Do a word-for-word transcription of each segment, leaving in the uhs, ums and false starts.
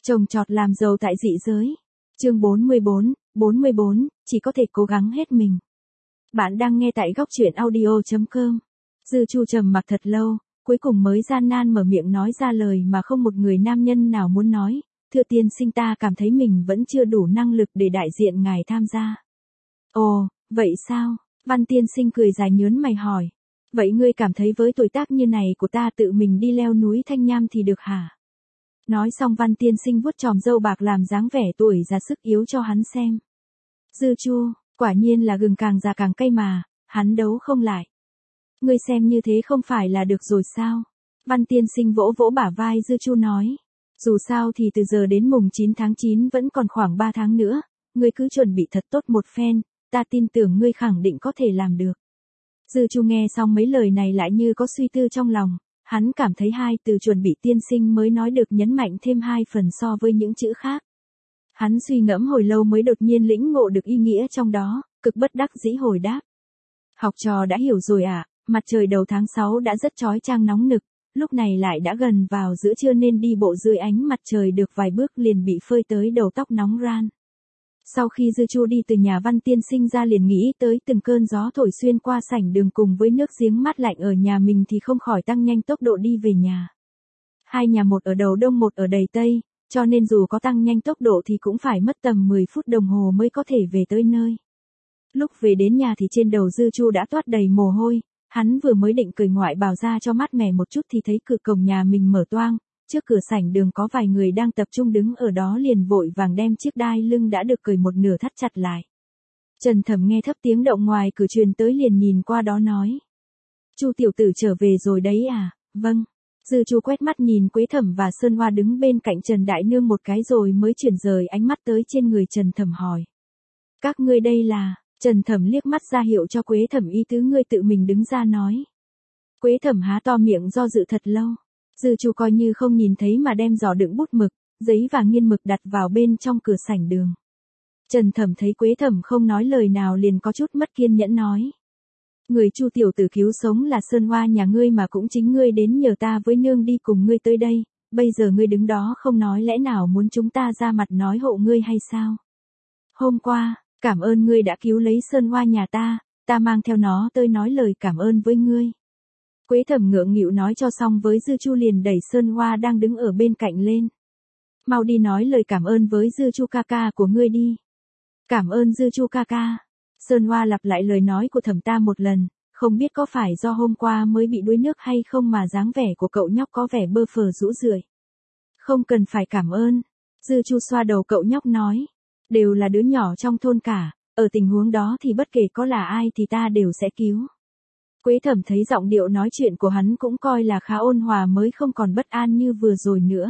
Trồng trọt làm giàu tại dị giới. Chương bốn mươi bốn, bốn mươi bốn, chỉ có thể cố gắng hết mình. Bạn đang nghe tại góc truyện audio chấm com. Dư Chu trầm mặc thật lâu, cuối cùng mới gian nan mở miệng nói ra lời mà không một người nam nhân nào muốn nói. Thưa tiên sinh, ta cảm thấy mình vẫn chưa đủ năng lực để đại diện ngài tham gia. Ồ, vậy sao? Văn tiên sinh cười dài nhớn mày hỏi. Vậy ngươi cảm thấy với tuổi tác như này của ta tự mình đi leo núi Thanh Nham thì được hả? Nói xong Văn tiên sinh vuốt chòm râu bạc làm dáng vẻ tuổi già sức yếu cho hắn xem. Dư Chu, quả nhiên là gừng càng già càng cay mà, hắn đấu không lại. Ngươi xem như thế không phải là được rồi sao? Văn tiên sinh vỗ vỗ bả vai Dư Chu nói. Dù sao thì từ giờ đến mùng chín tháng chín vẫn còn khoảng ba tháng nữa, ngươi cứ chuẩn bị thật tốt một phen, ta tin tưởng ngươi khẳng định có thể làm được. Dư Chu nghe xong mấy lời này lại như có suy tư trong lòng, hắn cảm thấy hai từ chuẩn bị tiên sinh mới nói được nhấn mạnh thêm hai phần so với những chữ khác. Hắn suy ngẫm hồi lâu mới đột nhiên lĩnh ngộ được ý nghĩa trong đó, cực bất đắc dĩ hồi đáp. Học trò đã hiểu rồi ạ, à, mặt trời đầu tháng sáu đã rất chói chang nóng nực, lúc này lại đã gần vào giữa trưa nên đi bộ dưới ánh mặt trời được vài bước liền bị phơi tới đầu tóc nóng ran. Sau khi Dư Chu đi từ nhà Văn tiên sinh ra liền nghĩ tới từng cơn gió thổi xuyên qua sảnh đường cùng với nước giếng mát lạnh ở nhà mình thì không khỏi tăng nhanh tốc độ đi về nhà. Hai nhà một ở đầu đông một ở đầy tây, cho nên dù có tăng nhanh tốc độ thì cũng phải mất tầm mười phút đồng hồ mới có thể về tới nơi. Lúc về đến nhà thì trên đầu Dư Chu đã toát đầy mồ hôi, hắn vừa mới định cởi ngoại bào ra cho mát mẻ một chút thì thấy cửa cổng nhà mình mở toang. Trước cửa sảnh đường có vài người đang tập trung đứng ở đó liền vội vàng đem chiếc đai lưng đã được cởi một nửa thắt chặt lại. Trần Thẩm nghe thấp tiếng động ngoài cửa truyền tới liền nhìn qua đó nói. Chu tiểu tử trở về rồi đấy à? Vâng. Dư Chu quét mắt nhìn Quế Thẩm và Sơn Hoa đứng bên cạnh Trần Đại Nương một cái rồi mới chuyển rời ánh mắt tới trên người Trần Thẩm hỏi. Các ngươi đây là? Trần Thẩm liếc mắt ra hiệu cho Quế Thẩm ý tứ ngươi tự mình đứng ra nói. Quế Thẩm há to miệng do dự thật lâu. Dư Chu coi như không nhìn thấy mà đem giỏ đựng bút mực, giấy và nghiên mực đặt vào bên trong cửa sảnh đường. Trần Thẩm thấy Quế Thẩm không nói lời nào liền có chút mất kiên nhẫn nói. Người Chu tiểu tử cứu sống là Sơn Hoa nhà ngươi mà cũng chính ngươi đến nhờ ta với nương đi cùng ngươi tới đây, bây giờ ngươi đứng đó không nói lẽ nào muốn chúng ta ra mặt nói hộ ngươi hay sao? Hôm qua, cảm ơn ngươi đã cứu lấy Sơn Hoa nhà ta, ta mang theo nó tới nói lời cảm ơn với ngươi. Quế Thẩm ngượng nghịu nói cho xong với Dư Chu liền đẩy Sơn Hoa đang đứng ở bên cạnh lên. Mau đi nói lời cảm ơn với Dư Chu ca ca của ngươi đi. Cảm ơn Dư Chu ca ca. Sơn Hoa lặp lại lời nói của Thẩm ta một lần, không biết có phải do hôm qua mới bị đuối nước hay không mà dáng vẻ của cậu nhóc có vẻ bơ phờ rũ rượi. Không cần phải cảm ơn. Dư Chu xoa đầu cậu nhóc nói. Đều là đứa nhỏ trong thôn cả, ở tình huống đó thì bất kể có là ai thì ta đều sẽ cứu. Quế Thẩm thấy giọng điệu nói chuyện của hắn cũng coi là khá ôn hòa mới không còn bất an như vừa rồi nữa.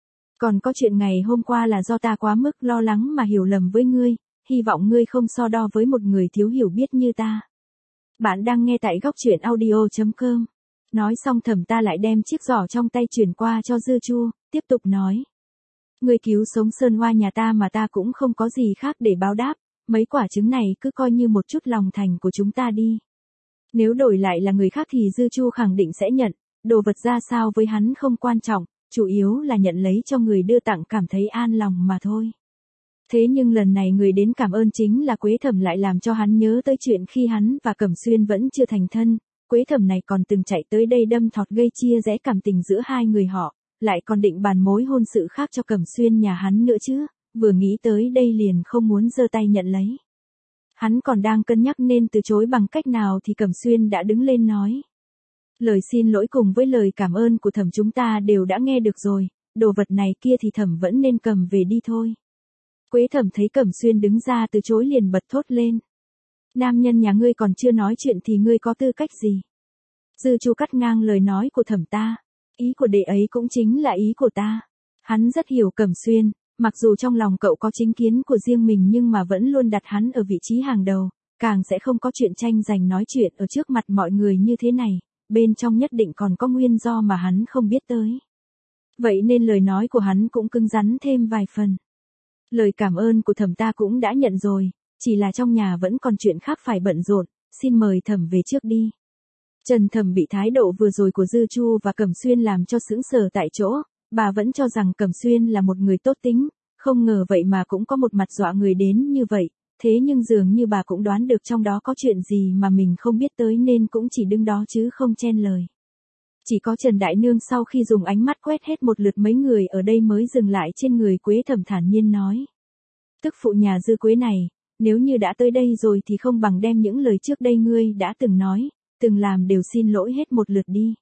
Còn có chuyện ngày hôm qua là do ta quá mức lo lắng mà hiểu lầm với ngươi, hy vọng ngươi không so đo với một người thiếu hiểu biết như ta. Bạn đang nghe tại góc truyện audio chấm com. Nói xong Thẩm ta lại đem chiếc giỏ trong tay chuyển qua cho Dư Chu, tiếp tục nói. Ngươi cứu sống Sơn Hoa nhà ta mà ta cũng không có gì khác để báo đáp, mấy quả trứng này cứ coi như một chút lòng thành của chúng ta đi. Nếu đổi lại là người khác thì Dư Chu khẳng định sẽ nhận, đồ vật ra sao với hắn không quan trọng, chủ yếu là nhận lấy cho người đưa tặng cảm thấy an lòng mà thôi. Thế nhưng lần này người đến cảm ơn chính là Quế Thẩm lại làm cho hắn nhớ tới chuyện khi hắn và Cẩm Xuyên vẫn chưa thành thân, Quế Thẩm này còn từng chạy tới đây đâm thọt gây chia rẽ cảm tình giữa hai người họ, lại còn định bàn mối hôn sự khác cho Cẩm Xuyên nhà hắn nữa chứ, vừa nghĩ tới đây liền không muốn giơ tay nhận lấy. Hắn còn đang cân nhắc nên từ chối bằng cách nào thì Cẩm Xuyên đã đứng lên nói. Lời xin lỗi cùng với lời cảm ơn của Thẩm chúng ta đều đã nghe được rồi, đồ vật này kia thì Thẩm vẫn nên cầm về đi thôi. Quế Thẩm thấy Cẩm Xuyên đứng ra từ chối liền bật thốt lên. Nam nhân nhà ngươi còn chưa nói chuyện thì ngươi có tư cách gì? Dư Chu cắt ngang lời nói của Thẩm ta. Ý của đệ ấy cũng chính là ý của ta. Hắn rất hiểu Cẩm Xuyên. Mặc dù trong lòng cậu có chính kiến của riêng mình nhưng mà vẫn luôn đặt hắn ở vị trí hàng đầu, càng sẽ không có chuyện tranh giành nói chuyện ở trước mặt mọi người như thế này, bên trong nhất định còn có nguyên do mà hắn không biết tới. Vậy nên lời nói của hắn cũng cứng rắn thêm vài phần. Lời cảm ơn của Thẩm ta cũng đã nhận rồi, chỉ là trong nhà vẫn còn chuyện khác phải bận rộn, xin mời Thẩm về trước đi. Trần Thẩm bị thái độ vừa rồi của Dư Chu và Cẩm Xuyên làm cho sững sờ tại chỗ, Bà vẫn cho rằng Cẩm Xuyên là một người tốt tính, không ngờ vậy mà cũng có một mặt dọa người đến như vậy, thế nhưng dường như bà cũng đoán được trong đó có chuyện gì mà mình không biết tới nên cũng chỉ đứng đó chứ không chen lời. Chỉ có Trần Đại Nương sau khi dùng ánh mắt quét hết một lượt mấy người ở đây mới dừng lại trên người Quế Thẩm thản nhiên nói. Tức phụ nhà Dư Quế này, nếu như đã tới đây rồi thì không bằng đem những lời trước đây ngươi đã từng nói, từng làm đều xin lỗi hết một lượt đi.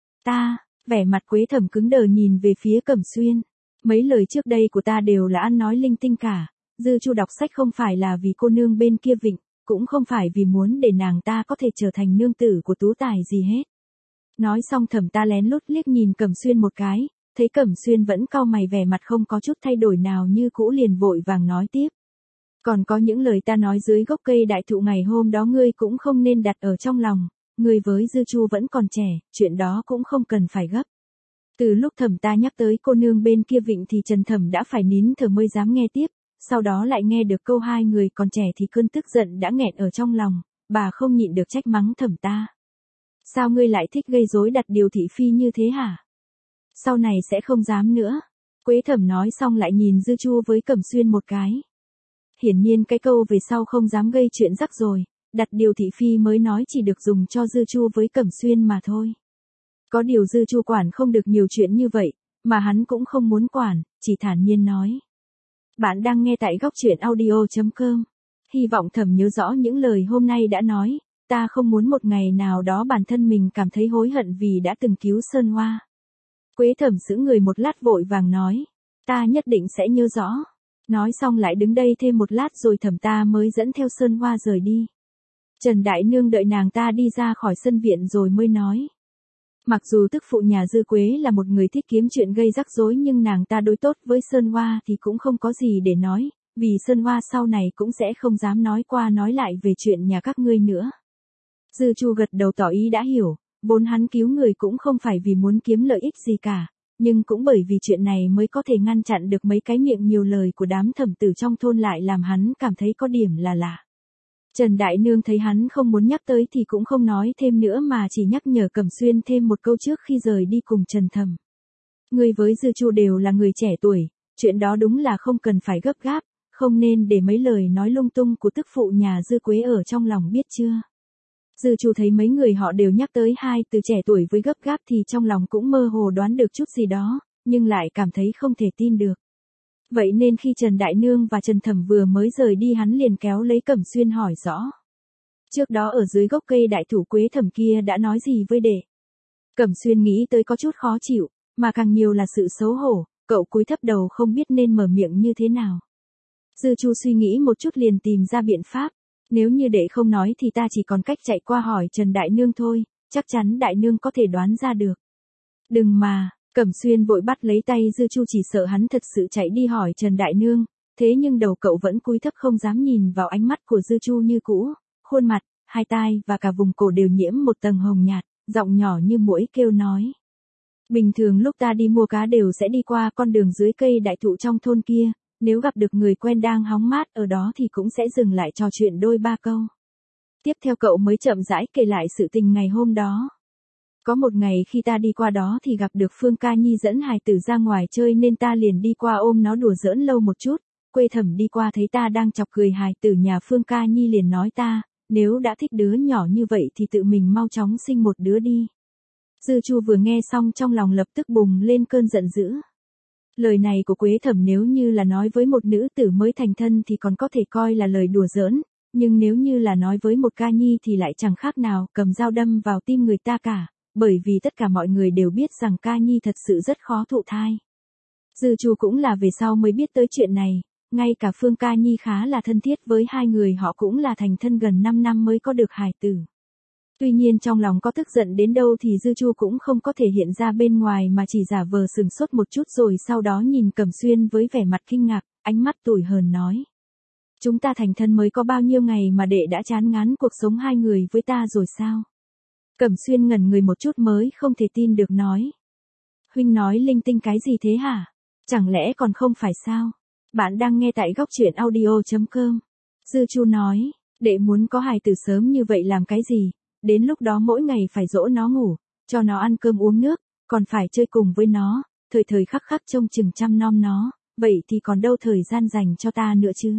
Ta, vẻ mặt Quế Thẩm cứng đờ nhìn về phía Cẩm Xuyên. Mấy lời trước đây của ta đều là ăn nói linh tinh cả, Dư Chu đọc sách không phải là vì cô nương bên kia vịnh, cũng không phải vì muốn để nàng ta có thể trở thành nương tử của Tú Tài gì hết. Nói xong Thẩm ta lén lút liếc nhìn Cẩm Xuyên một cái, thấy Cẩm Xuyên vẫn cau mày vẻ mặt không có chút thay đổi nào như cũ liền vội vàng nói tiếp. Còn có những lời ta nói dưới gốc cây đại thụ ngày hôm đó ngươi cũng không nên đặt ở trong lòng, ngươi với Dư Chu vẫn còn trẻ, chuyện đó cũng không cần phải gấp. Từ lúc Thẩm ta nhắc tới cô nương bên kia vịnh thì Trần Thẩm đã phải nín thở mới dám nghe tiếp, sau đó lại nghe được câu hai người còn trẻ thì cơn tức giận đã nghẹn ở trong lòng, bà không nhịn được trách mắng Thẩm ta. Sao ngươi lại thích gây rối đặt điều thị phi như thế hả? Sau này sẽ không dám nữa. Quế Thẩm nói xong lại nhìn Dư Chu với Cẩm Xuyên một cái. Hiển nhiên cái câu về sau không dám gây chuyện rắc rồi, đặt điều thị phi mới nói chỉ được dùng cho Dư Chu với Cẩm Xuyên mà thôi. Có điều Dư Chu quản không được nhiều chuyện như vậy, mà hắn cũng không muốn quản, chỉ thản nhiên nói. Bạn đang nghe tại góc truyện audio chấm com. Hy vọng Thẩm nhớ rõ những lời hôm nay đã nói, ta không muốn một ngày nào đó bản thân mình cảm thấy hối hận vì đã từng cứu Sơn Hoa. Quế Thẩm giữ người một lát vội vàng nói, ta nhất định sẽ nhớ rõ. Nói xong lại đứng đây thêm một lát rồi Thẩm ta mới dẫn theo Sơn Hoa rời đi. Trần Đại Nương đợi nàng ta đi ra khỏi sân viện rồi mới nói. Mặc dù tức phụ nhà Dư Quế là một người thích kiếm chuyện gây rắc rối nhưng nàng ta đối tốt với Sơn Hoa thì cũng không có gì để nói, vì Sơn Hoa sau này cũng sẽ không dám nói qua nói lại về chuyện nhà các ngươi nữa. Dư Chu gật đầu tỏ ý đã hiểu, vốn hắn cứu người cũng không phải vì muốn kiếm lợi ích gì cả, nhưng cũng bởi vì chuyện này mới có thể ngăn chặn được mấy cái miệng nhiều lời của đám thẩm tử trong thôn lại làm hắn cảm thấy có điểm là lạ. Trần Đại Nương thấy hắn không muốn nhắc tới thì cũng không nói thêm nữa mà chỉ nhắc nhở Cẩm Xuyên thêm một câu trước khi rời đi cùng Trần Thẩm. Ngươi với Dư Chu đều là người trẻ tuổi, chuyện đó đúng là không cần phải gấp gáp, không nên để mấy lời nói lung tung của tức phụ nhà Dư Quế ở trong lòng biết chưa. Dư Chu thấy mấy người họ đều nhắc tới hai từ trẻ tuổi với gấp gáp thì trong lòng cũng mơ hồ đoán được chút gì đó, nhưng lại cảm thấy không thể tin được. Vậy nên khi Trần Đại Nương và Trần Thẩm vừa mới rời đi hắn liền kéo lấy Cẩm Xuyên hỏi rõ. Trước đó ở dưới gốc cây đại thụ Quế Thẩm kia đã nói gì với đệ? Cẩm Xuyên nghĩ tới có chút khó chịu, mà càng nhiều là sự xấu hổ, cậu cúi thấp đầu không biết nên mở miệng như thế nào. Dư Chu suy nghĩ một chút liền tìm ra biện pháp. Nếu như đệ không nói thì ta chỉ còn cách chạy qua hỏi Trần Đại Nương thôi, chắc chắn Đại Nương có thể đoán ra được. Đừng mà, Cẩm Xuyên vội bắt lấy tay Dư Chu chỉ sợ hắn thật sự chạy đi hỏi Trần Đại Nương, thế nhưng đầu cậu vẫn cúi thấp không dám nhìn vào ánh mắt của Dư Chu như cũ, khuôn mặt, hai tai và cả vùng cổ đều nhiễm một tầng hồng nhạt, giọng nhỏ như muỗi kêu nói. Bình thường lúc ta đi mua cá đều sẽ đi qua con đường dưới cây đại thụ trong thôn kia. Nếu gặp được người quen đang hóng mát ở đó thì cũng sẽ dừng lại trò chuyện đôi ba câu. Tiếp theo cậu mới chậm rãi kể lại sự tình ngày hôm đó. Có một ngày khi ta đi qua đó thì gặp được Phương Ca Nhi dẫn hài tử ra ngoài chơi nên ta liền đi qua ôm nó đùa giỡn lâu một chút. Quê Thẩm đi qua thấy ta đang chọc cười hài tử nhà Phương Ca Nhi liền nói ta, nếu đã thích đứa nhỏ như vậy thì tự mình mau chóng sinh một đứa đi. Dư Chu vừa nghe xong trong lòng lập tức bùng lên cơn giận dữ. Lời này của Quế Thẩm nếu như là nói với một nữ tử mới thành thân thì còn có thể coi là lời đùa giỡn, nhưng nếu như là nói với một ca nhi thì lại chẳng khác nào cầm dao đâm vào tim người ta cả, bởi vì tất cả mọi người đều biết rằng ca nhi thật sự rất khó thụ thai. Dư Chu cũng là về sau mới biết tới chuyện này, ngay cả Phương Ca Nhi khá là thân thiết với hai người họ cũng là thành thân gần năm năm mới có được hài tử. Tuy nhiên trong lòng có tức giận đến đâu thì Dư Chu cũng không có thể hiện ra bên ngoài mà chỉ giả vờ sừng sốt một chút rồi sau đó nhìn Cẩm Xuyên với vẻ mặt kinh ngạc, ánh mắt tủi hờn nói. Chúng ta thành thân mới có bao nhiêu ngày mà đệ đã chán ngán cuộc sống hai người với ta rồi sao? Cẩm Xuyên ngẩn người một chút mới không thể tin được nói. Huynh nói linh tinh cái gì thế hả? Chẳng lẽ còn không phải sao? Bạn đang nghe tại góc truyện audio chấm com. Dư Chu nói, đệ muốn có hài tử sớm như vậy làm cái gì? Đến lúc đó mỗi ngày phải dỗ nó ngủ, cho nó ăn cơm uống nước, còn phải chơi cùng với nó, thời thời khắc khắc trông chừng chăm nom nó, vậy thì còn đâu thời gian dành cho ta nữa chứ.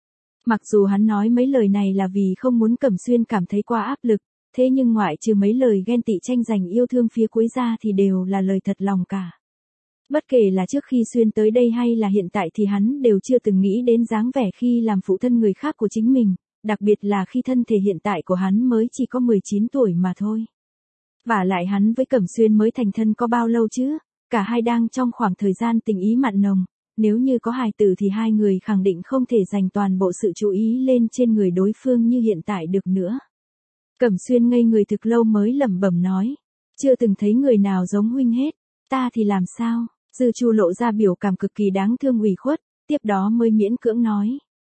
Mặc dù hắn nói mấy lời này là vì không muốn Cẩm Xuyên cảm thấy quá áp lực, thế nhưng ngoại trừ mấy lời ghen tị tranh giành yêu thương phía cuối ra thì đều là lời thật lòng cả. Bất kể là trước khi Xuyên tới đây hay là hiện tại thì hắn đều chưa từng nghĩ đến dáng vẻ khi làm phụ thân người khác của chính mình, đặc biệt là khi thân thể hiện tại của hắn mới chỉ có mười chín tuổi mà thôi. Vả lại hắn với Cẩm Xuyên mới thành thân có bao lâu chứ, cả hai đang trong khoảng thời gian tình ý mặn nồng, nếu như có hài tử thì hai người khẳng định không thể dành toàn bộ sự chú ý lên trên người đối phương như hiện tại được nữa. Cẩm Xuyên ngây người thực lâu mới lẩm bẩm nói, chưa từng thấy người nào giống huynh hết, ta thì làm sao? Dư Chu lộ ra biểu cảm cực kỳ đáng thương ủy khuất, tiếp đó mới miễn cưỡng nói.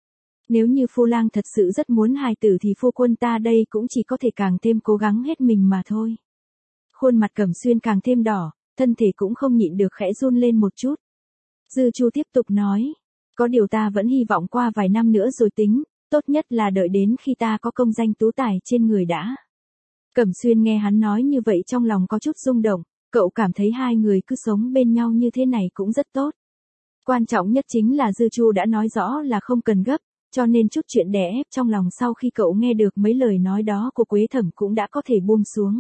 Nếu như phu lang thật sự rất muốn hài tử thì phu quân ta đây cũng chỉ có thể càng thêm cố gắng hết mình mà thôi. Khuôn mặt Cẩm Xuyên càng thêm đỏ, thân thể cũng không nhịn được khẽ run lên một chút. Dư Chu tiếp tục nói, có điều ta vẫn hy vọng qua vài năm nữa rồi tính, tốt nhất là đợi đến khi ta có công danh tú tài trên người đã. Cẩm Xuyên nghe hắn nói như vậy trong lòng có chút rung động, cậu cảm thấy hai người cứ sống bên nhau như thế này cũng rất tốt. Quan trọng nhất chính là Dư Chu đã nói rõ là không cần gấp, cho nên chút chuyện đè ép trong lòng sau khi cậu nghe được mấy lời nói đó của Quế Thẩm cũng đã có thể buông xuống.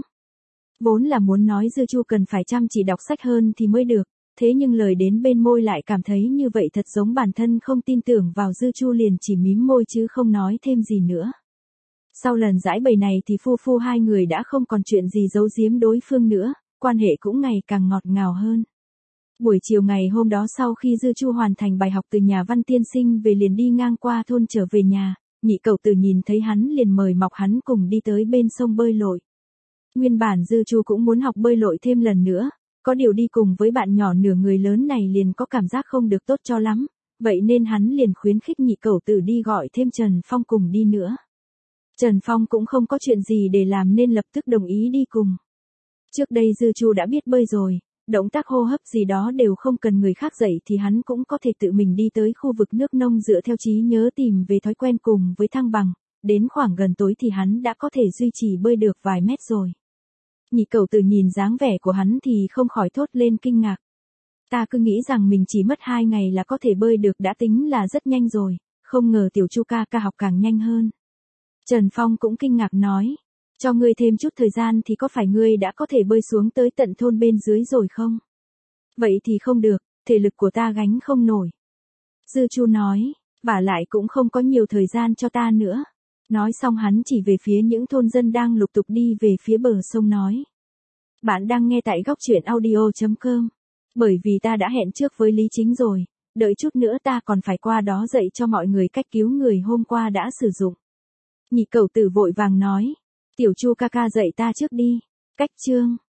Vốn là muốn nói Dư Chu cần phải chăm chỉ đọc sách hơn thì mới được, thế nhưng lời đến bên môi lại cảm thấy như vậy thật giống bản thân không tin tưởng vào Dư Chu liền chỉ mím môi chứ không nói thêm gì nữa. Sau lần giải bày này thì phu phu hai người đã không còn chuyện gì giấu giếm đối phương nữa, quan hệ cũng ngày càng ngọt ngào hơn. Buổi chiều ngày hôm đó sau khi Dư Chu hoàn thành bài học từ nhà văn tiên sinh về liền đi ngang qua thôn trở về nhà, nhị cậu tử nhìn thấy hắn liền mời mọc hắn cùng đi tới bên sông bơi lội. Nguyên bản Dư Chu cũng muốn học bơi lội thêm lần nữa, có điều đi cùng với bạn nhỏ nửa người lớn này liền có cảm giác không được tốt cho lắm, vậy nên hắn liền khuyến khích nhị cậu tử đi gọi thêm Trần Phong cùng đi nữa. Trần Phong cũng không có chuyện gì để làm nên lập tức đồng ý đi cùng. Trước đây Dư Chu đã biết bơi rồi, động tác hô hấp gì đó đều không cần người khác dạy thì hắn cũng có thể tự mình đi tới khu vực nước nông dựa theo trí nhớ tìm về thói quen cùng với thăng bằng, đến khoảng gần tối thì hắn đã có thể duy trì bơi được vài mét rồi. Nhị cậu tử nhìn dáng vẻ của hắn thì không khỏi thốt lên kinh ngạc. Ta cứ nghĩ rằng mình chỉ mất hai ngày là có thể bơi được đã tính là rất nhanh rồi, không ngờ tiểu Chu ca ca học càng nhanh hơn. Trần Phong cũng kinh ngạc nói, cho ngươi thêm chút thời gian thì có phải ngươi đã có thể bơi xuống tới tận thôn bên dưới rồi không? Vậy thì không được, thể lực của ta gánh không nổi. Dư Chu nói, vả lại cũng không có nhiều thời gian cho ta nữa. Nói xong hắn chỉ về phía những thôn dân đang lục tục đi về phía bờ sông nói. Bạn đang nghe tại góc truyện audio chấm com. Bởi vì ta đã hẹn trước với Lý Chính rồi, đợi chút nữa ta còn phải qua đó dạy cho mọi người cách cứu người hôm qua đã sử dụng. Nhị cậu tử vội vàng nói, tiểu Chu ca ca dạy ta trước đi. Cách chương